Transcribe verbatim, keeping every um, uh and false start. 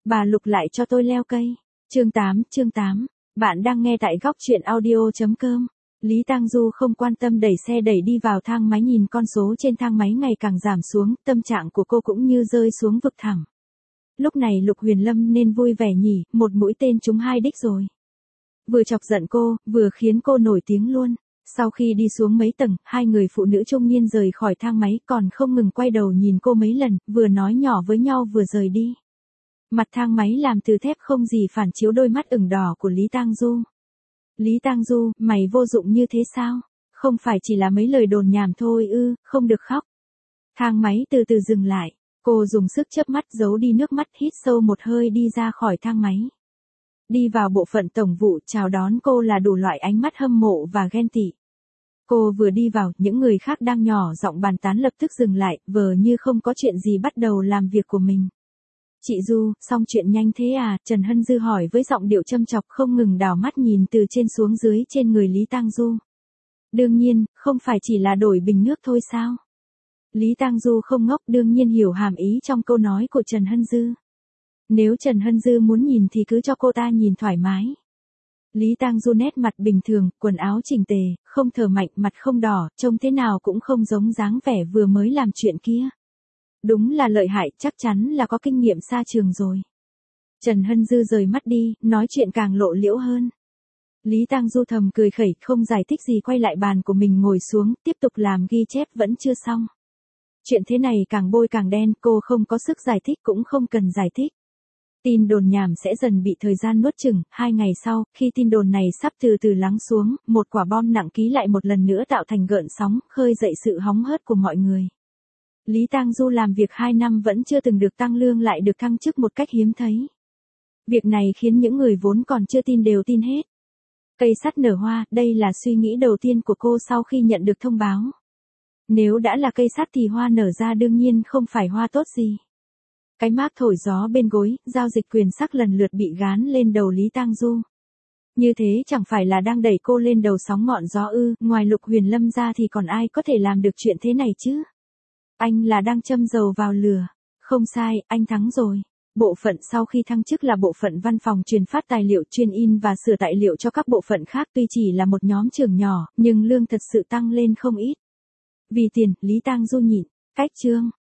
Bà Lục lại cho tôi leo cây. Chương tám, chương tám. Bạn đang nghe tại góc truyện audio.com. Lý Tang Du không quan tâm đẩy xe đẩy đi vào thang máy, nhìn con số trên thang máy ngày càng giảm xuống, tâm trạng của cô cũng như rơi xuống vực thẳm. Lúc này Lục Huyền Lâm nên vui vẻ nhỉ, một mũi tên trúng hai đích rồi. Vừa chọc giận cô, vừa khiến cô nổi tiếng luôn. Sau khi đi xuống mấy tầng, hai người phụ nữ trung niên rời khỏi thang máy còn không ngừng quay đầu nhìn cô mấy lần, vừa nói nhỏ với nhau vừa rời đi. Mặt thang máy làm từ thép không gì phản chiếu đôi mắt ửng đỏ của Lý Tang Du. Lý Tang Du, mày vô dụng như thế sao? Không phải chỉ là mấy lời đồn nhảm thôi ư, không được khóc. Thang máy từ từ dừng lại, cô dùng sức chớp mắt giấu đi nước mắt, hít sâu một hơi đi ra khỏi thang máy. Đi vào bộ phận tổng vụ, chào đón cô là đủ loại ánh mắt hâm mộ và ghen tị. Cô vừa đi vào, những người khác đang nhỏ giọng bàn tán lập tức dừng lại, vờ như không có chuyện gì bắt đầu làm việc của mình. Chị Du, xong chuyện nhanh thế à? Trần Hân Dư hỏi với giọng điệu châm chọc, không ngừng đảo mắt nhìn từ trên xuống dưới trên người Lý Tang Du. Đương nhiên, không phải chỉ là đổi bình nước thôi sao? Lý Tang Du không ngốc, đương nhiên hiểu hàm ý trong câu nói của Trần Hân Dư. Nếu Trần Hân Dư muốn nhìn thì cứ cho cô ta nhìn thoải mái. Lý Tang Du nét mặt bình thường, quần áo chỉnh tề, không thở mạnh, mặt không đỏ, trông thế nào cũng không giống dáng vẻ vừa mới làm chuyện kia. Đúng là lợi hại, chắc chắn là có kinh nghiệm xa trường rồi. Trần Hân Dư rời mắt đi, nói chuyện càng lộ liễu hơn. Lý Tang Du thầm cười khẩy, không giải thích gì, quay lại bàn của mình ngồi xuống, tiếp tục làm ghi chép vẫn chưa xong. Chuyện thế này càng bôi càng đen, cô không có sức giải thích cũng không cần giải thích. Tin đồn nhảm sẽ dần bị thời gian nuốt chửng, hai ngày sau, khi tin đồn này sắp từ từ lắng xuống, một quả bom nặng ký lại một lần nữa tạo thành gợn sóng, khơi dậy sự hóng hớt của mọi người. Lý Tang Du làm việc hai năm vẫn chưa từng được tăng lương lại được thăng chức một cách hiếm thấy. Việc này khiến những người vốn còn chưa tin đều tin hết. Cây sắt nở hoa, đây là suy nghĩ đầu tiên của cô sau khi nhận được thông báo. Nếu đã là cây sắt thì hoa nở ra đương nhiên không phải hoa tốt gì. Cái mác thổi gió bên gối, giao dịch quyền sắc lần lượt bị gán lên đầu Lý Tang Du. Như thế chẳng phải là đang đẩy cô lên đầu sóng ngọn gió ư? Ngoài Lục Huyền Lâm ra thì còn ai có thể làm được chuyện thế này chứ? Anh là đang châm dầu vào lửa. Không sai, anh thắng rồi. Bộ phận sau khi thăng chức là bộ phận văn phòng truyền phát tài liệu, chuyên in và sửa tài liệu cho các bộ phận khác, tuy chỉ là một nhóm trưởng nhỏ, nhưng lương thật sự tăng lên không ít. Vì tiền, Lý Tang Du nhịn. Cách chương.